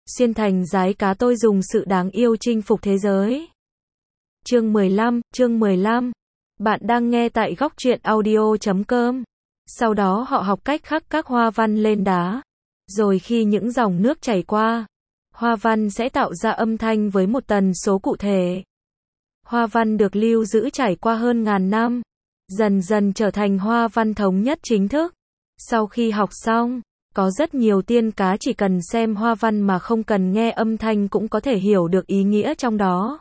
Xuyên thành giái cá tôi dùng sự đáng yêu chinh phục thế giới. Chương 15. Bạn đang nghe tại góc truyện audio.com. Sau đó họ học cách khắc các hoa văn lên đá. Rồi khi những dòng nước chảy qua, hoa văn sẽ tạo ra âm thanh với một tần số cụ thể. Hoa văn được lưu giữ trải qua hơn ngàn năm, dần dần trở thành hoa văn thống nhất chính thức. Sau khi học xong, có rất nhiều tiên cá chỉ cần xem hoa văn mà không cần nghe âm thanh cũng có thể hiểu được ý nghĩa trong đó.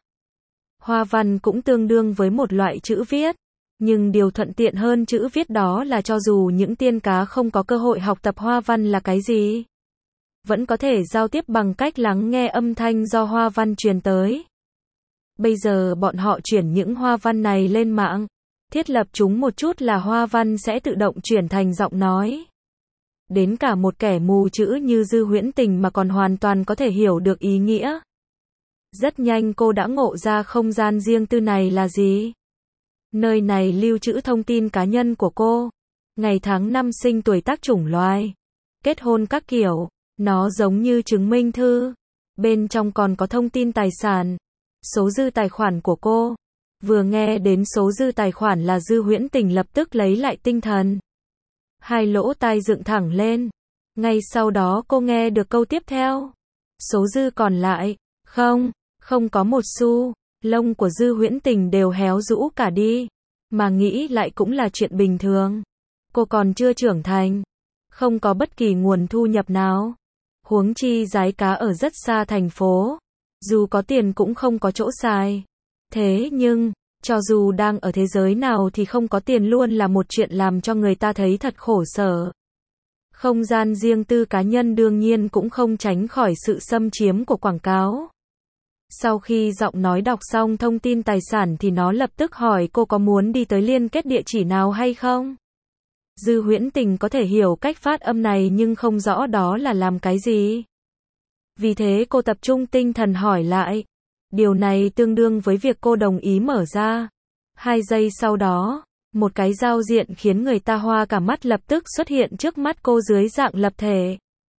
Hoa văn cũng tương đương với một loại chữ viết, nhưng điều thuận tiện hơn chữ viết đó là cho dù những tiên cá không có cơ hội học tập hoa văn là cái gì, vẫn có thể giao tiếp bằng cách lắng nghe âm thanh do hoa văn truyền tới. Bây giờ bọn họ chuyển những hoa văn này lên mạng, thiết lập chúng một chút là hoa văn sẽ tự động chuyển thành giọng nói. Đến cả một kẻ mù chữ như Dư Huyễn Tình mà còn hoàn toàn có thể hiểu được ý nghĩa. Rất nhanh cô đã ngộ ra không gian riêng tư này là gì. Nơi này lưu trữ thông tin cá nhân của cô, ngày tháng năm sinh tuổi tác chủng loài, kết hôn các kiểu, nó giống như chứng minh thư. Bên trong còn có thông tin tài sản, số dư tài khoản của cô. Vừa nghe đến số dư tài khoản là Dư Huyễn Tình lập tức lấy lại tinh thần. Hai lỗ tai dựng thẳng lên. Ngay sau đó cô nghe được câu tiếp theo. Số dư còn lại, không có một xu. Lông của Dư Huyễn Tình đều héo rũ cả đi. Mà nghĩ lại cũng là chuyện bình thường. Cô còn chưa trưởng thành, không có bất kỳ nguồn thu nhập nào. Huống chi giái cá ở rất xa thành phố, dù có tiền cũng không có chỗ xài. Thế nhưng, cho dù đang ở thế giới nào thì không có tiền luôn là một chuyện làm cho người ta thấy thật khổ sở. Không gian riêng tư cá nhân đương nhiên cũng không tránh khỏi sự xâm chiếm của quảng cáo. Sau khi giọng nói đọc xong thông tin tài sản thì nó lập tức hỏi cô có muốn đi tới liên kết địa chỉ nào hay không. Dư Huyễn Tình có thể hiểu cách phát âm này nhưng không rõ đó là làm cái gì. Vì thế cô tập trung tinh thần hỏi lại. Điều này tương đương với việc cô đồng ý mở ra. 2 giây sau đó, một cái giao diện khiến người ta hoa cả mắt lập tức xuất hiện trước mắt cô dưới dạng lập thể.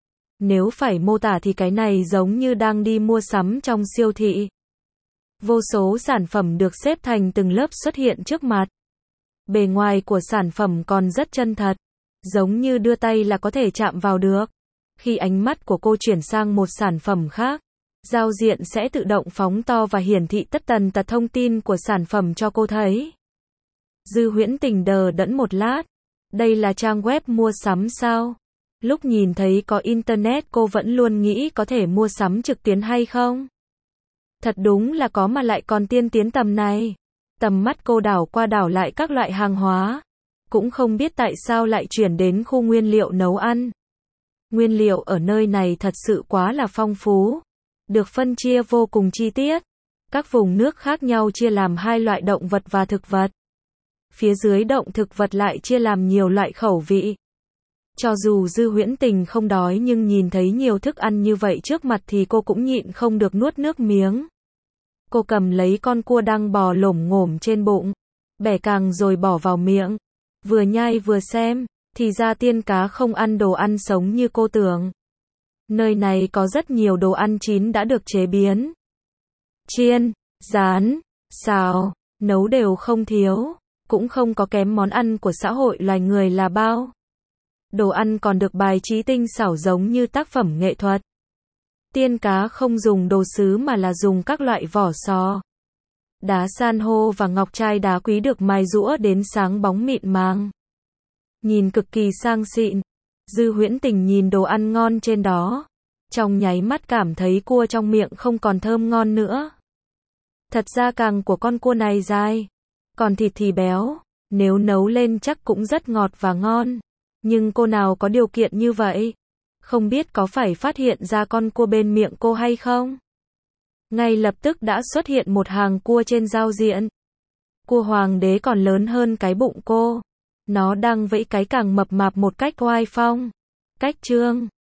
Nếu phải mô tả thì cái này giống như đang đi mua sắm trong siêu thị. Vô số sản phẩm được xếp thành từng lớp xuất hiện trước mặt. Bề ngoài của sản phẩm còn rất chân thật, giống như đưa tay là có thể chạm vào được. Khi ánh mắt của cô chuyển sang một sản phẩm khác, giao diện sẽ tự động phóng to và hiển thị tất tần tật thông tin của sản phẩm cho cô thấy. Dư Huyễn Tình đờ đẫn một lát. Đây là trang web mua sắm sao? Lúc nhìn thấy có internet cô vẫn luôn nghĩ có thể mua sắm trực tuyến hay không? Thật đúng là có mà lại còn tiên tiến tầm này. Tầm mắt cô đảo qua đảo lại các loại hàng hóa. Cũng không biết tại sao lại chuyển đến khu nguyên liệu nấu ăn. Nguyên liệu ở nơi này thật sự quá là phong phú. Được phân chia vô cùng chi tiết. Các vùng nước khác nhau chia làm 2 loại động vật và thực vật. Phía dưới động thực vật lại chia làm nhiều loại khẩu vị. Cho dù Dư Huyễn Tình không đói nhưng nhìn thấy nhiều thức ăn như vậy trước mặt thì cô cũng nhịn không được nuốt nước miếng. Cô cầm lấy con cua đang bò lổm ngổm trên bụng, bẻ càng rồi bỏ vào miệng. Vừa nhai vừa xem, thì ra tiên cá không ăn đồ ăn sống như cô tưởng. Nơi này có rất nhiều đồ ăn chín đã được chế biến. Chiên, rán, xào, nấu đều không thiếu, cũng không có kém món ăn của xã hội loài người là bao. Đồ ăn còn được bài trí tinh xảo giống như tác phẩm nghệ thuật. Tiên cá không dùng đồ sứ mà là dùng các loại vỏ sò. Đá san hô và ngọc trai đá quý được mài giũa đến sáng bóng mịn màng. Nhìn cực kỳ sang xịn. Dư Huyễn Tình nhìn đồ ăn ngon trên đó. Trong nháy mắt cảm thấy cua trong miệng không còn thơm ngon nữa. Thật ra càng của con cua này dài, còn thịt thì béo. Nếu nấu lên chắc cũng rất ngọt và ngon. Nhưng cô nào có điều kiện như vậy? Không biết có phải phát hiện ra con cua bên miệng cô hay không? Ngay lập tức đã xuất hiện một hàng cua trên giao diện. Cua hoàng đế còn lớn hơn cái bụng cô. Nó đang vẫy cái càng mập mạp một cách oai phong. Cách trương.